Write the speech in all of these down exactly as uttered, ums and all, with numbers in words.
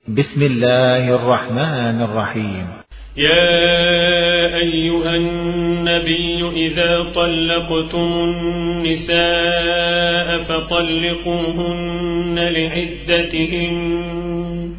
بسم الله الرحمن الرحيم. يا أيها النبي إذا طلقتم النساء فطلقوهن لعدتهن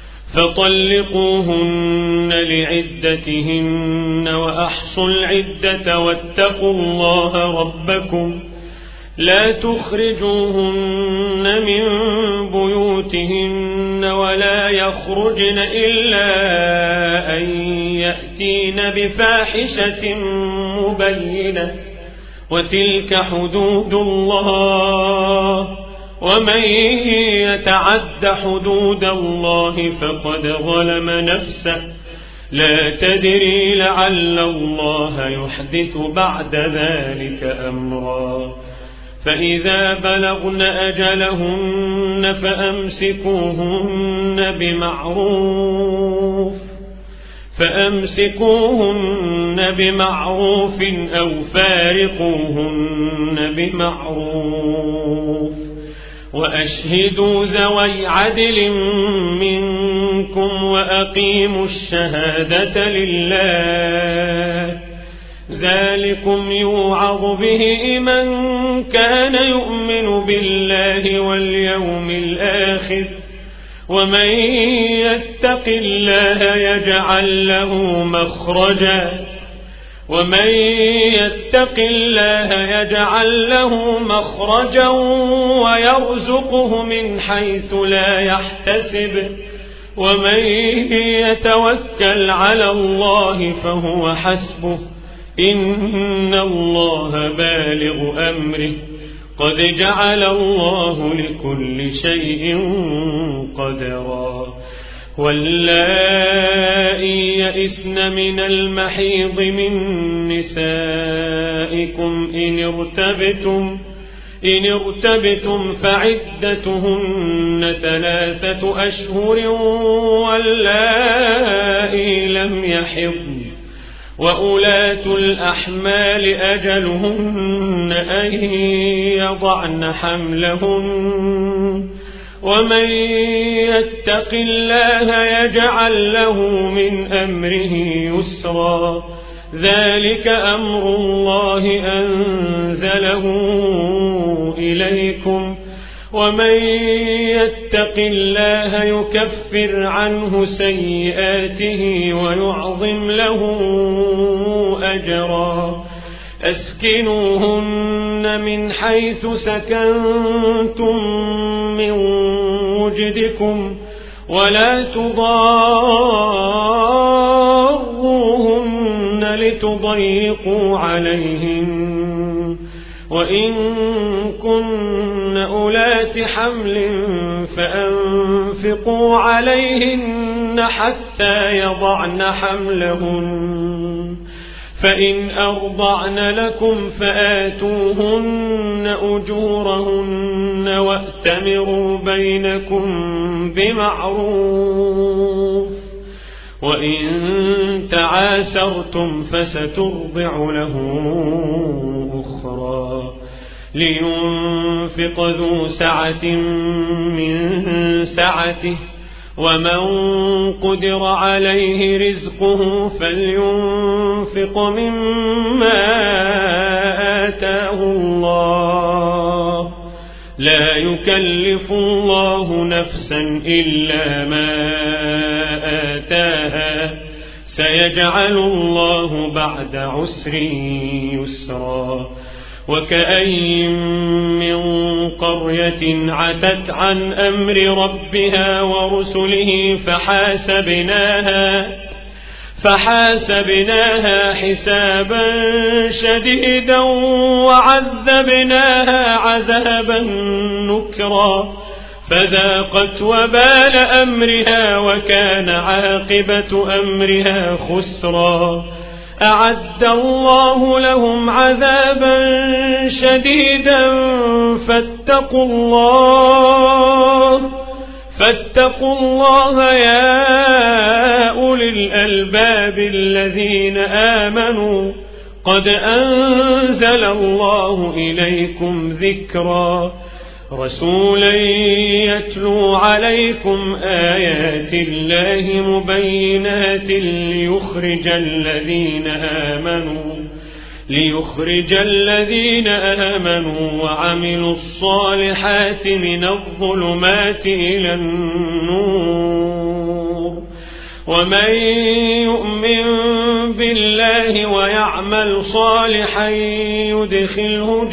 فطلقوهن لعدتهن وأحصوا العدة واتقوا الله ربكم لا تخرجوهن من بيوتهن ولا يخرجن إلا أن يأتين بفاحشة مبينة وتلك حدود الله ومن يتعد حدود الله فقد ظلم نفسه لا تدري لعل الله يحدث بعد ذلك أمرا فإذا بلغن أجلهن فأمسكوهن بمعروف فأمسكوهن بمعروف أو فارقوهن بمعروف وأشهدوا ذوي عدل منكم وأقيموا الشهادة لله ذلكم يوعظ به من كان يؤمن بالله واليوم الآخر ومن يتق الله يجعل له مخرجا ومن يتق الله يجعل له مخرجا ويرزقه من حيث لا يحتسب ومن يتوكل على الله فهو حسبه إن الله بالغ أمره قد جعل الله لكل شيء قدرا واللائي يئسن من المحيض من نسائكم إن ارتبتم إن ارتبتم فعدتهن ثلاثة أشهر واللائي لم يحضن وأولاة الأحمال أجلهن أن يضعن حملهن ومن يتق الله يجعل له من أمره يسرا ذلك أمر الله أنزله إليكم ومن يتق الله يكفر عنه سيئاته ويعظم له أجرا أسكنوهن من حيث سكنتم من وجدكم ولا تضاروهن لتضيقوا عليهن وإن كن أولات حمل فأنفقوا عليهن حتى يضعن حملهن فإن أرضعن لكم فآتوهن أجورهن وأتمروا بينكم بمعروف وإن تعاسرتم فسترضع له أخرى لينفق ذو سعة من سعته ومن قدر عليه رزقه فلينفق مما آتاه الله لا يكلف الله نفسا إلا ما آتاها سيجعل الله بعد عسر يسرا وكأين من قرية عتت عن أمر ربها ورسله فحاسبناها فحاسبناها حسابا شديدا وعذبناها عذابا نكرا فذاقت وبال أمرها وكان عاقبة أمرها خسرا أعد الله لهم عذابا شديدا فاتقوا الله فاتقوا الله يا أولي الألباب الذين آمنوا قد أنزل الله إليكم ذكرا رسولا يتلو عليكم آيات الله مبينات ليخرج الذين آمنوا ليخرج الذين آمنوا وعملوا الصالحات من الظلمات إلى النور ومن يؤمن بالله ويعمل صالحا يدخله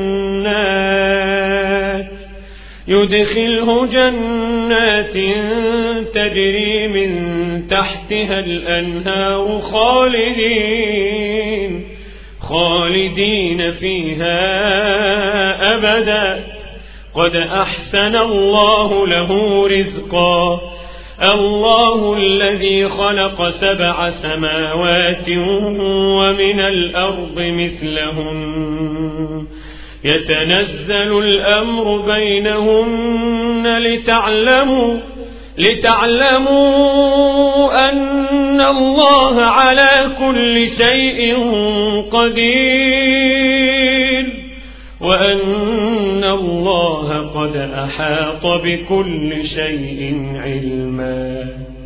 جنات يدخله جنات تجري من تحتها الأنهار خالدين خالدين فيها أبدا قد أحسن الله له رزقا الله الذي خلق سبع سماوات ومن الأرض مثلهن يتنزل الأمر بينهن لتعلموا لتعلموا أن الله على كل شيء قدير وأن الله قد أحاط بكل شيء علما.